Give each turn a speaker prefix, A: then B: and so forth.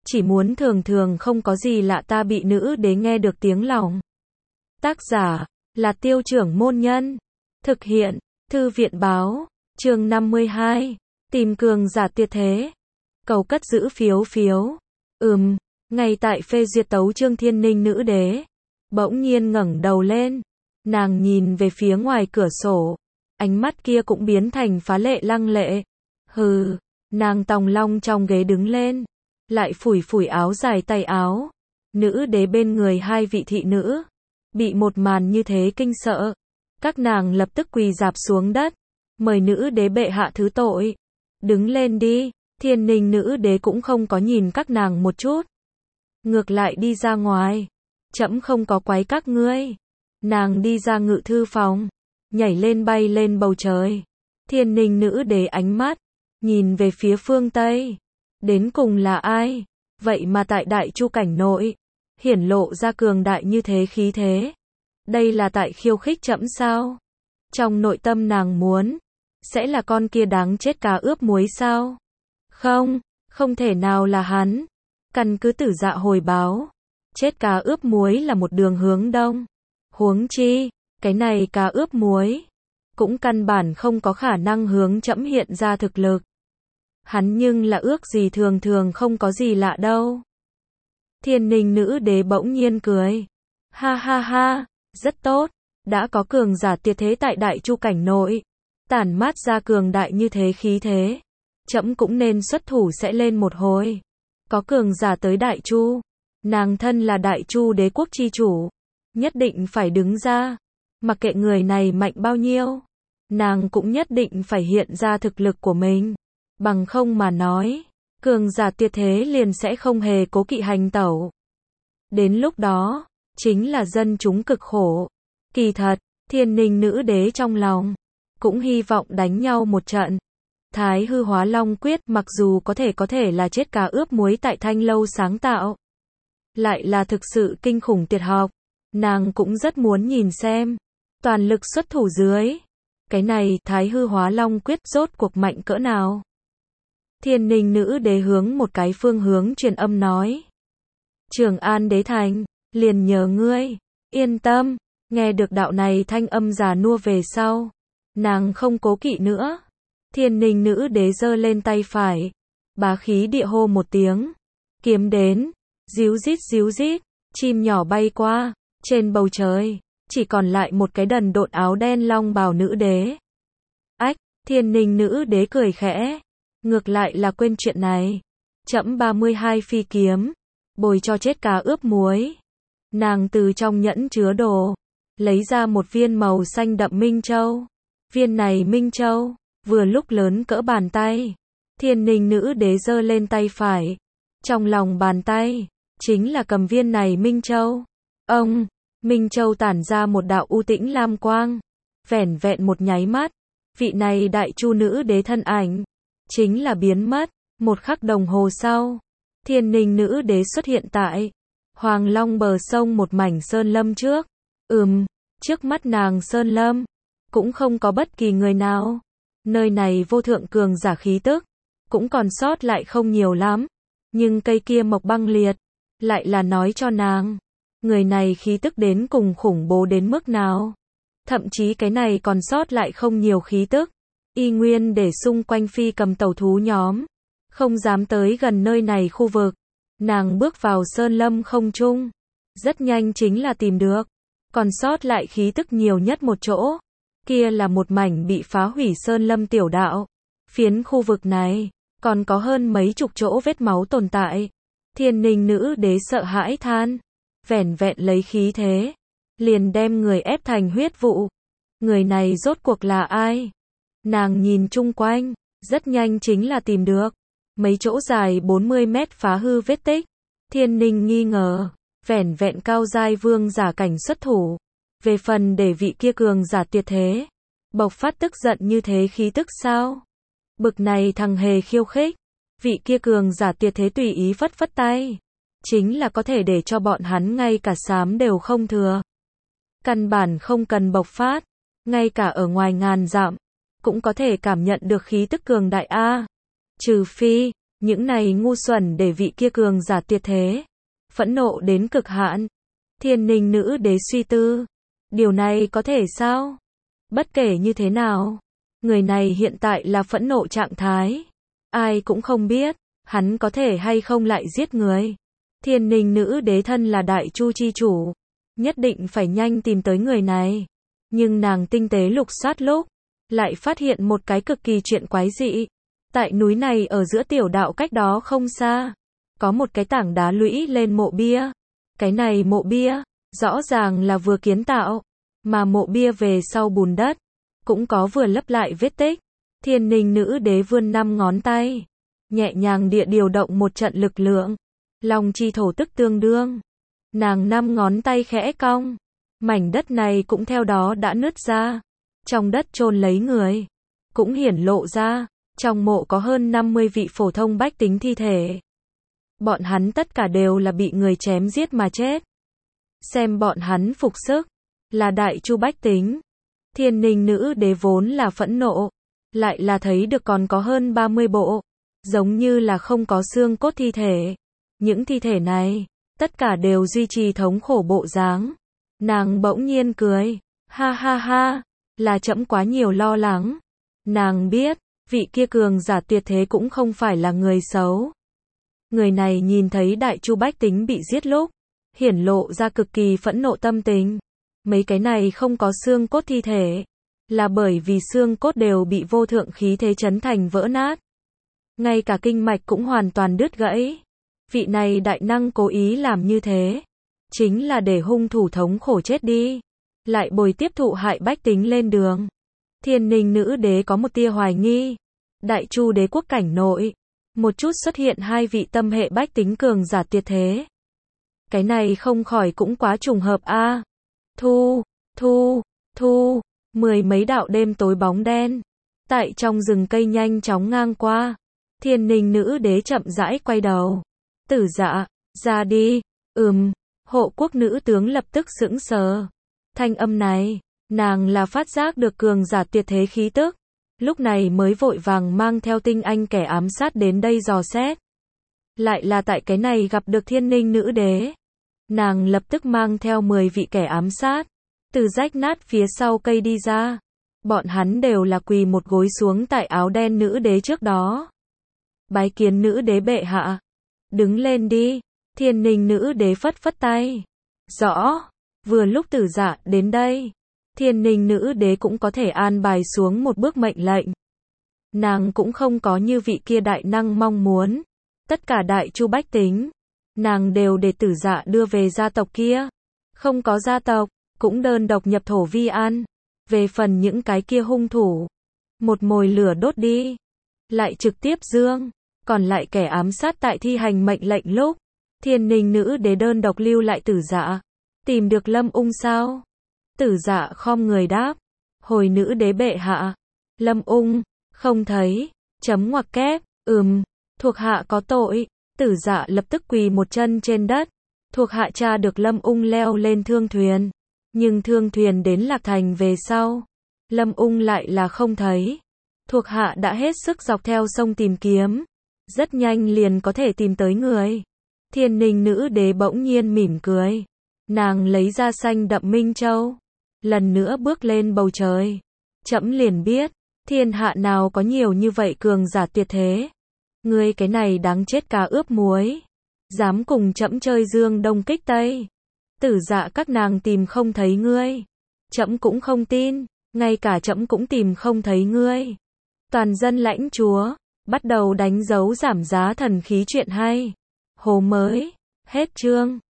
A: chỉ muốn thường thường không có gì lạ ta bị nữ đế nghe được tiếng lòng. Tác giả là Tiêu Trưởng Môn Nhân. Thực hiện Thư viện Báo. Chương 52. Tìm cường giả tuyệt thế. Cầu cất giữ phiếu phiếu. Ngay tại phê duyệt tấu chương Thiên Ninh nữ đế bỗng nhiên ngẩng đầu lên, nàng nhìn về phía ngoài cửa sổ, ánh mắt kia cũng biến thành phá lệ lăng lệ. Nàng tòng long trong ghế đứng lên, lại phủi phủi áo dài tay áo. Nữ đế bên người hai vị thị nữ bị một màn như thế kinh sợ, các nàng lập tức quỳ rạp xuống đất, mời nữ đế bệ hạ thứ tội. Đứng lên đi. Thiên Ninh nữ đế cũng không có nhìn các nàng một chút, ngược lại đi ra ngoài. Trẫm không có quấy các ngươi. Nàng đi ra ngự thư phòng, nhảy lên bay lên bầu trời. Thiên Ninh nữ đế ánh mắt nhìn về phía phương Tây. Đến cùng là ai? Vậy mà tại Đại Chu cảnh nội hiển lộ ra cường đại như thế khí thế. Đây là tại khiêu khích trẫm sao? Trong nội tâm nàng muốn, sẽ là con kia đáng chết cá ướp muối sao? Không thể nào là hắn. Căn cứ Tử Dạ hồi báo, chết cá ướp muối là một đường hướng đông. Huống chi, cái này cá ướp muối cũng căn bản không có khả năng hướng trẫm hiện ra thực lực. Hắn nhưng là ước gì thường thường không có gì lạ đâu. Thiên Ninh nữ đế bỗng nhiên cười. Ha ha ha, rất tốt, đã có cường giả tuyệt thế tại Đại Chu cảnh nội, tản mát ra cường đại như thế khí thế, trẫm cũng nên xuất thủ sẽ lên một hồi. Có cường giả tới Đại Chu, nàng thân là Đại Chu đế quốc chi chủ, nhất định phải đứng ra. Mặc kệ người này mạnh bao nhiêu, nàng cũng nhất định phải hiện ra thực lực của mình. Bằng không mà nói, cường giả tuyệt thế liền sẽ không hề cố kỵ hành tẩu. Đến lúc đó, chính là dân chúng cực khổ. Kỳ thật, Thiên Ninh nữ đế trong lòng cũng hy vọng đánh nhau một trận. Thái hư hóa long quyết mặc dù có thể là chết cá ướp muối tại Thanh Lâu sáng tạo, lại là thực sự kinh khủng tuyệt học. Nàng cũng rất muốn nhìn xem, toàn lực xuất thủ dưới, cái này Thái hư hóa long quyết rốt cuộc mạnh cỡ nào. Thiên Ninh nữ đế hướng một cái phương hướng truyền âm nói. Trường An đế thành, liền nhờ ngươi. Yên tâm. Nghe được đạo này thanh âm già nua về sau, nàng không cố kỵ nữa. Thiên Ninh nữ đế giơ lên tay phải, bá khí địa hô một tiếng. Kiếm đến. Díu rít, chim nhỏ bay qua. Trên bầu trời, chỉ còn lại một cái đần độn áo đen long bào nữ đế. Ách, Thiên Ninh nữ đế cười khẽ. Ngược lại là quên chuyện này. Trẫm 32 phi kiếm, bồi cho chết cá ướp muối. Nàng từ trong nhẫn chứa đồ, lấy ra một viên màu xanh đậm minh châu. Viên này minh châu, vừa lúc lớn cỡ bàn tay. Thiên Ninh nữ đế giơ lên tay phải. Trong lòng bàn tay, chính là cầm viên này minh châu. Minh châu tản ra một đạo u tĩnh lam quang. Vẻn vẹn một nháy mắt, vị này Đại Chu nữ đế thân ảnh chính là biến mất. Một khắc đồng hồ sau, Thiên Ninh nữ đế xuất hiện tại Hoàng Long bờ sông một mảnh sơn lâm trước. Trước mắt nàng sơn lâm cũng không có bất kỳ người nào. Nơi này vô thượng cường giả khí tức cũng còn sót lại không nhiều lắm, nhưng cây kia mộc băng liệt lại là nói cho nàng, người này khí tức đến cùng khủng bố đến mức nào. Thậm chí cái này còn sót lại không nhiều khí tức, y nguyên để xung quanh phi cầm tẩu thú nhóm không dám tới gần nơi này khu vực. Nàng bước vào sơn lâm không trung, rất nhanh chính là tìm được còn sót lại khí tức nhiều nhất một chỗ. Kia là một mảnh bị phá hủy sơn lâm tiểu đạo. Phiến khu vực này còn có hơn mấy chục chỗ vết máu tồn tại. Thiên Ninh nữ đế sợ hãi than, vẻn vẹn lấy khí thế liền đem người ép thành huyết vụ. Người này rốt cuộc là ai? Nàng nhìn chung quanh, rất nhanh chính là tìm được mấy chỗ dài 40 mét phá hư vết tích. Thiên Ninh nghi ngờ, vẻn vẹn cao giai vương giả cảnh xuất thủ. Về phần để vị kia cường giả tuyệt thế bộc phát tức giận như thế khí tức sao? Bực này thằng hề khiêu khích, vị kia cường giả tuyệt thế tùy ý phất phất tay, chính là có thể để cho bọn hắn ngay cả xám đều không thừa. Căn bản không cần bộc phát, ngay cả ở ngoài ngàn dặm cũng có thể cảm nhận được khí tức cường đại a. Trừ phi Những này ngu xuẩn để vị kia cường giả tuyệt thế. Phẫn nộ đến cực hạn. Thiên Ninh nữ đế suy tư. Điều này có thể sao? Bất kể như thế nào, người này hiện tại là phẫn nộ trạng thái. Ai cũng không biết, hắn có thể hay không lại giết người. Thiên Ninh nữ đế thân là đại chu chi chủ. Nhất định phải nhanh tìm tới người này. Nhưng nàng tinh tế lục soát lúc, lại phát hiện một cái cực kỳ chuyện quái dị. Tại núi này ở giữa tiểu đạo cách đó không xa, có một cái tảng đá lũy lên mộ bia. Cái này mộ bia, rõ ràng là vừa kiến tạo, mà mộ bia về sau bùn đất, cũng có vừa lấp lại vết tích. Thiên Ninh nữ đế vươn 5 ngón tay, nhẹ nhàng địa điều động một trận lực lượng. Long chi thổ tức tương đương. Nàng 5 ngón tay khẽ cong, mảnh đất này cũng theo đó đã nứt ra. Trong đất chôn lấy người, cũng hiển lộ ra, trong mộ có hơn 50 vị phổ thông bách tính thi thể. Bọn hắn tất cả đều là bị người chém giết mà chết. Xem bọn hắn phục sức, là đại chu bách tính. Thiên Ninh nữ đế vốn là phẫn nộ, lại là thấy được còn có hơn 30 bộ, giống như là không có xương cốt thi thể. Những thi thể này, tất cả đều duy trì thống khổ bộ dáng. Nàng bỗng nhiên cười, ha ha ha, là trẫm quá nhiều lo lắng. Nàng biết, vị kia cường giả tuyệt thế cũng không phải là người xấu. Người này nhìn thấy đại chu bách tính bị giết lúc, hiển lộ ra cực kỳ phẫn nộ tâm tình. Mấy cái này không có xương cốt thi thể, là bởi vì xương cốt đều bị vô thượng khí thế chấn thành vỡ nát. Ngay cả kinh mạch cũng hoàn toàn đứt gãy. Vị này đại năng cố ý làm như thế, chính là để hung thủ thống khổ chết đi, lại bồi tiếp thụ hại bách tính lên đường. Thiên Ninh nữ đế có một tia hoài nghi. Đại chu đế quốc cảnh nội, một chút xuất hiện 2 vị tâm hệ bách tính cường giả tuyệt thế. Cái này không khỏi cũng quá trùng hợp a. Thu, 10 mấy đạo đêm tối bóng đen, tại trong rừng cây nhanh chóng ngang qua. Thiên Ninh nữ đế chậm rãi quay đầu. Tử Dạ, ra đi. Hộ quốc nữ tướng lập tức sững sờ. Thanh âm này, nàng là phát giác được cường giả tuyệt thế khí tức. Lúc này mới vội vàng mang theo tinh anh kẻ ám sát đến đây dò xét. Lại là tại cái này gặp được Thiên Ninh nữ đế. Nàng lập tức mang theo 10 vị kẻ ám sát, từ rách nát phía sau cây đi ra. Bọn hắn đều là quỳ một gối xuống tại áo đen nữ đế trước đó. Bái kiến nữ đế bệ hạ. Đứng lên đi. Thiên Ninh nữ đế phất phất tay. Rõ. Vừa lúc Tử Dạ đến đây, Thiên Ninh nữ đế cũng có thể an bài xuống một bước mệnh lệnh. Nàng cũng không có như vị kia đại năng mong muốn. Tất cả đại chu bách tính, nàng đều để Tử Dạ đưa về gia tộc kia. Không có gia tộc, cũng đơn độc nhập thổ vi an. Về phần những cái kia hung thủ, một mồi lửa đốt đi, lại trực tiếp dương. Còn lại kẻ ám sát tại thi hành mệnh lệnh lúc, Thiên Ninh nữ đế đơn độc lưu lại Tử Dạ. Tìm được Lâm Ung sao? Tử Dạ khom người đáp. Hồi nữ đế bệ hạ. Lâm Ung, không thấy. Chấm ngoặc kép, thuộc hạ có tội. Tử Dạ lập tức quỳ một chân trên đất. Thuộc hạ tra được Lâm Ung leo lên thương thuyền. Nhưng thương thuyền đến Lạc Thành về sau, Lâm Ung lại là không thấy. Thuộc hạ đã hết sức dọc theo sông tìm kiếm. Rất nhanh liền có thể tìm tới người. Thiên Ninh nữ đế bỗng nhiên mỉm cười. Nàng lấy ra xanh đậm minh châu, lần nữa bước lên bầu trời. Trẫm liền biết, thiên hạ nào có nhiều như vậy cường giả tuyệt thế. Ngươi cái này đáng chết cá ướp muối, dám cùng trẫm chơi dương đông kích tây. Tử Dạ các nàng tìm không thấy ngươi, trẫm cũng không tin, ngay cả trẫm cũng tìm không thấy ngươi. Toàn dân lãnh chúa bắt đầu đánh dấu giảm giá thần khí chuyện hay. Hồ mới, hết chương.